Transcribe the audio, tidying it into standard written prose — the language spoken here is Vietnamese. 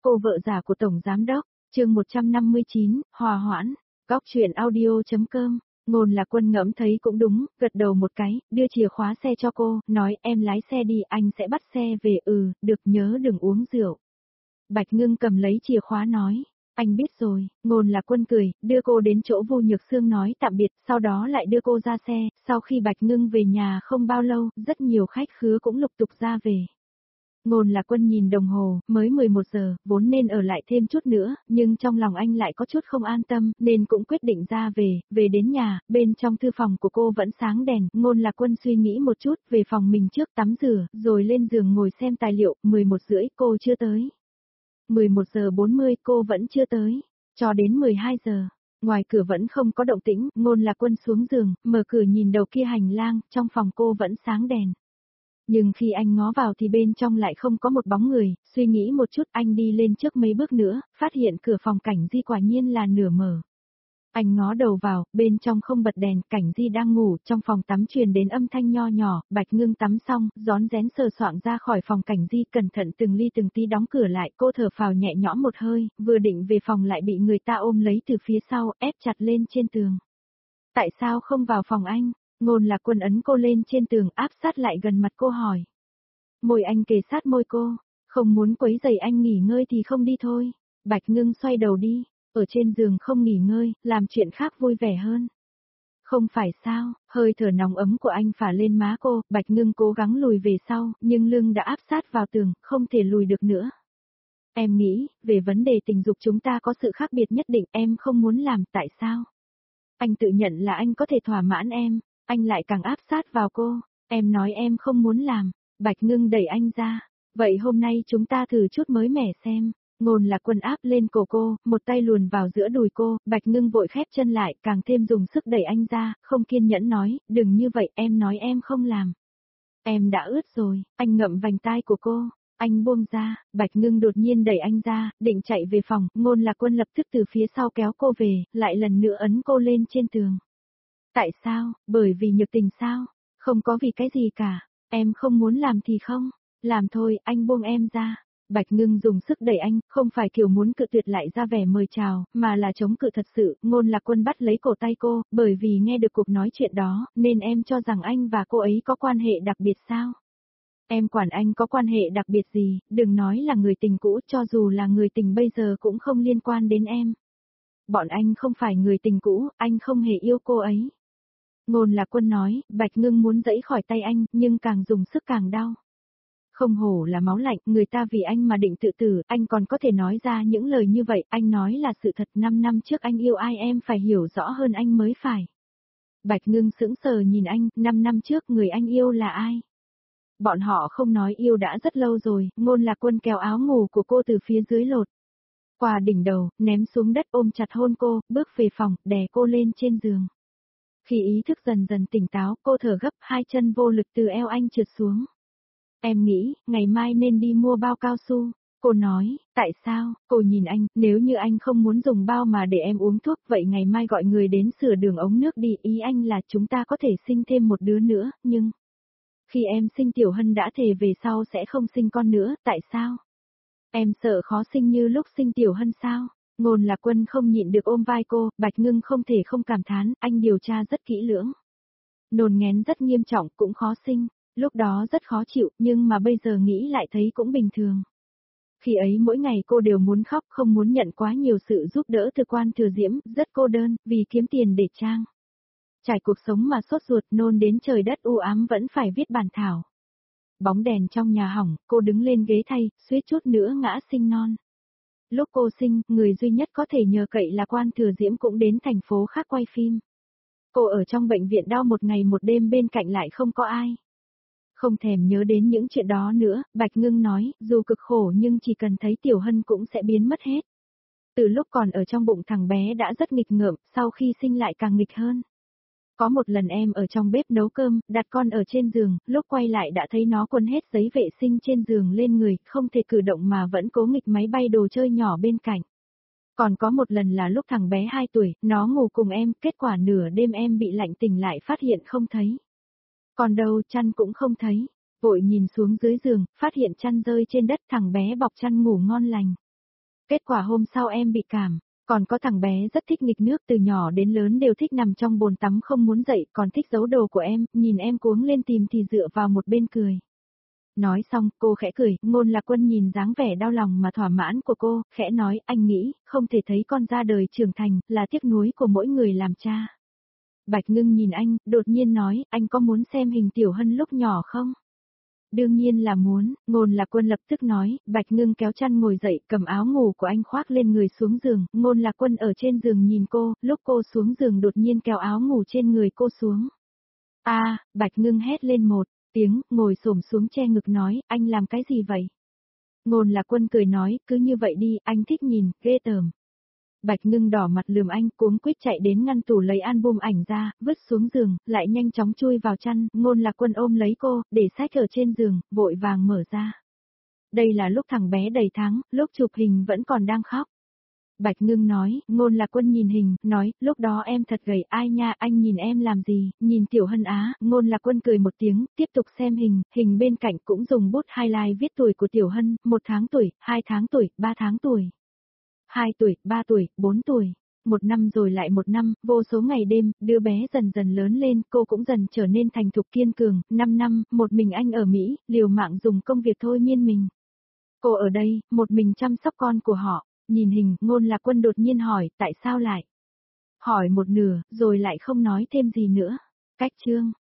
cô vợ già của Tổng Giám Đốc, chương 159, hòa hoãn, góc chuyện audio.com. Ngôn Lạc Quân ngẫm thấy cũng đúng, gật đầu một cái, đưa chìa khóa xe cho cô, nói em lái xe đi, anh sẽ bắt xe về. Được, nhớ đừng uống rượu. Bạch Ngưng cầm lấy chìa khóa nói, anh biết rồi. Ngôn Lạc Quân cười, đưa cô đến chỗ Vu Nhược Sương nói tạm biệt, sau đó lại đưa cô ra xe. Sau khi Bạch Ngưng về nhà không bao lâu, rất nhiều khách khứa cũng lục tục ra về. Ngôn Lạc Quân nhìn đồng hồ, mới 11 giờ, vốn nên ở lại thêm chút nữa, nhưng trong lòng anh lại có chút không an tâm, nên cũng quyết định ra về đến nhà, bên trong thư phòng của cô vẫn sáng đèn, Ngôn Lạc Quân suy nghĩ một chút, về phòng mình trước tắm rửa, rồi lên giường ngồi xem tài liệu, 11 rưỡi cô chưa tới. 11 giờ 40 cô vẫn chưa tới, cho đến 12 giờ. Ngoài cửa vẫn không có động tĩnh, Ngôn Lạc Quân xuống giường, mở cửa nhìn đầu kia hành lang, trong phòng cô vẫn sáng đèn. Nhưng khi anh ngó vào thì bên trong lại không có một bóng người, suy nghĩ một chút anh đi lên trước mấy bước nữa, phát hiện cửa phòng Cảnh Di quả nhiên là nửa mở. Anh ngó đầu vào, bên trong không bật đèn, Cảnh Di đang ngủ, trong phòng tắm truyền đến âm thanh nho nhỏ, Bạch Ngưng tắm xong, rón rén sờ soạng ra khỏi phòng Cảnh Di, cẩn thận từng ly từng tí đóng cửa lại, cô thở phào nhẹ nhõm một hơi, vừa định về phòng lại bị người ta ôm lấy từ phía sau, ép chặt lên trên tường. Tại sao không vào phòng anh? Ngôn Lạc Quân ấn cô lên trên tường, áp sát lại gần mặt cô hỏi. Môi anh kề sát môi cô, không muốn quấy rầy anh nghỉ ngơi thì không đi thôi. Bạch Ngưng xoay đầu đi, ở trên giường không nghỉ ngơi, làm chuyện khác vui vẻ hơn. Không phải sao, hơi thở nóng ấm của anh phả lên má cô, Bạch Ngưng cố gắng lùi về sau, nhưng lưng đã áp sát vào tường, không thể lùi được nữa. Em nghĩ, về vấn đề tình dục chúng ta có sự khác biệt nhất định, em không muốn làm, tại sao? Anh tự nhận là anh có thể thỏa mãn em. Anh lại càng áp sát vào cô, em nói em không muốn làm, Bạch Ngưng đẩy anh ra, vậy hôm nay chúng ta thử chút mới mẻ xem. Ngôn Lạc Quân áp lên cổ cô, một tay luồn vào giữa đùi cô, Bạch Ngưng vội khép chân lại, càng thêm dùng sức đẩy anh ra, không kiên nhẫn nói, đừng như vậy, em nói em không làm. Em đã ướt rồi, anh ngậm vành tai của cô, anh buông ra, Bạch Ngưng đột nhiên đẩy anh ra, định chạy về phòng, Ngôn Lạc Quân lập tức từ phía sau kéo cô về, lại lần nữa ấn cô lên trên tường. Tại sao? Bởi vì nhược tình sao? Không có vì cái gì cả. Em không muốn làm thì không. Làm thôi, anh buông em ra. Bạch Ngưng dùng sức đẩy anh, không phải kiểu muốn cự tuyệt lại ra vẻ mời chào, mà là chống cự thật sự. Ngôn Lạc Quân bắt lấy cổ tay cô, bởi vì nghe được cuộc nói chuyện đó, nên em cho rằng anh và cô ấy có quan hệ đặc biệt sao? Em quản anh có quan hệ đặc biệt gì, đừng nói là người tình cũ, cho dù là người tình bây giờ cũng không liên quan đến em. Bọn anh không phải người tình cũ, anh không hề yêu cô ấy. Ngôn Lạc Quân nói, Bạch Ngưng muốn giãy khỏi tay anh, nhưng càng dùng sức càng đau. Không hổ là máu lạnh, người ta vì anh mà định tự tử, anh còn có thể nói ra những lời như vậy, anh nói là sự thật, 5 năm trước anh yêu ai em phải hiểu rõ hơn anh mới phải. Bạch Ngưng sững sờ nhìn anh, 5 năm trước người anh yêu là ai? Bọn họ không nói yêu đã rất lâu rồi, Ngôn Lạc Quân kéo áo ngủ của cô từ phía dưới lột qua đỉnh đầu, ném xuống đất ôm chặt hôn cô, bước về phòng, đè cô lên trên giường. Khi ý thức dần dần tỉnh táo, cô thở gấp, hai chân vô lực từ eo anh trượt xuống. Em nghĩ, ngày mai nên đi mua bao cao su. Cô nói, tại sao? Cô nhìn anh, nếu như anh không muốn dùng bao mà để em uống thuốc, vậy ngày mai gọi người đến sửa đường ống nước đi. Ý anh là chúng ta có thể sinh thêm một đứa nữa, nhưng... Khi em sinh Tiểu Hân đã thề về sau sẽ không sinh con nữa, tại sao? Em sợ khó sinh như lúc sinh Tiểu Hân sao? Ngôn Lạc Quân không nhịn được ôm vai cô, Bạch Ngưng không thể không cảm thán, anh điều tra rất kỹ lưỡng. Nôn nghén rất nghiêm trọng, cũng khó sinh, lúc đó rất khó chịu, nhưng mà bây giờ nghĩ lại thấy cũng bình thường. Khi ấy mỗi ngày cô đều muốn khóc, không muốn nhận quá nhiều sự giúp đỡ từ Quan Thừa Diễm, rất cô đơn, vì kiếm tiền để trang trải cuộc sống mà sốt ruột, nôn đến trời đất u ám vẫn phải viết bản thảo. Bóng đèn trong nhà hỏng, cô đứng lên ghế thay, suýt chút nữa ngã sinh non. Lúc cô sinh, người duy nhất có thể nhờ cậy là Quan Thừa Diễm cũng đến thành phố khác quay phim. Cô ở trong bệnh viện đau một ngày một đêm bên cạnh lại không có ai. Không thèm nhớ đến những chuyện đó nữa, Bạch Ngưng nói, dù cực khổ nhưng chỉ cần thấy Tiểu Hân cũng sẽ biến mất hết. Từ lúc còn ở trong bụng thằng bé đã rất nghịch ngợm, sau khi sinh lại càng nghịch hơn. Có một lần em ở trong bếp nấu cơm, đặt con ở trên giường, lúc quay lại đã thấy nó quấn hết giấy vệ sinh trên giường lên người, không thể cử động mà vẫn cố nghịch máy bay đồ chơi nhỏ bên cạnh. Còn có một lần là lúc thằng bé 2 tuổi, nó ngủ cùng em, kết quả nửa đêm em bị lạnh tỉnh lại phát hiện không thấy. Còn đâu chăn cũng không thấy, vội nhìn xuống dưới giường, phát hiện chăn rơi trên đất, thằng bé bọc chăn ngủ ngon lành. Kết quả hôm sau em bị cảm. Còn có thằng bé rất thích nghịch nước, từ nhỏ đến lớn đều thích nằm trong bồn tắm không muốn dậy, còn thích giấu đồ của em, nhìn em cuống lên tìm thì dựa vào một bên cười. Nói xong, cô khẽ cười, Ngôn Lạc Quân nhìn dáng vẻ đau lòng mà thỏa mãn của cô, khẽ nói, anh nghĩ, không thể thấy con ra đời trưởng thành, là tiếc nuối của mỗi người làm cha. Bạch Ngưng nhìn anh, đột nhiên nói, anh có muốn xem hình Tiểu Hân lúc nhỏ không? Đương nhiên là muốn, Ngôn Lạc Quân lập tức nói, Bạch Ngưng kéo chăn ngồi dậy, cầm áo ngủ của anh khoác lên người xuống giường, Ngôn Lạc Quân ở trên giường nhìn cô, lúc cô xuống giường đột nhiên kéo áo ngủ trên người cô xuống. Bạch Ngưng hét lên một tiếng, ngồi xổm xuống che ngực nói, anh làm cái gì vậy? Ngôn Lạc Quân cười nói, cứ như vậy đi, anh thích nhìn, ghê tởm. Bạch Ngưng đỏ mặt lườm anh, cuống quýt chạy đến ngăn tủ lấy album ảnh ra, vứt xuống giường, lại nhanh chóng chui vào chăn, Ngôn Lạc Quân ôm lấy cô, để sách ở trên giường, vội vàng mở ra. Đây là lúc thằng bé đầy tháng, lúc chụp hình vẫn còn đang khóc. Bạch Ngưng nói, Ngôn Lạc Quân nhìn hình, nói, lúc đó em thật gầy, ai nha, anh nhìn em làm gì, nhìn Tiểu Hân á, Ngôn Lạc Quân cười một tiếng, tiếp tục xem hình bên cạnh cũng dùng bút highlight viết tuổi của Tiểu Hân, 1 tháng tuổi, 2 tháng tuổi, 3 tháng tuổi, 2 tuổi, 3 tuổi, 4 tuổi. 1 năm rồi lại 1 năm, vô số ngày đêm, đứa bé dần dần lớn lên, cô cũng dần trở nên thành thục kiên cường, 5 năm, một mình anh ở Mỹ, liều mạng dùng công việc thôi miên mình. Cô ở đây, một mình chăm sóc con của họ. Nhìn hình, Ngôn Lạc Quân đột nhiên hỏi, tại sao lại? Hỏi một nửa, rồi lại không nói thêm gì nữa. Cách chương.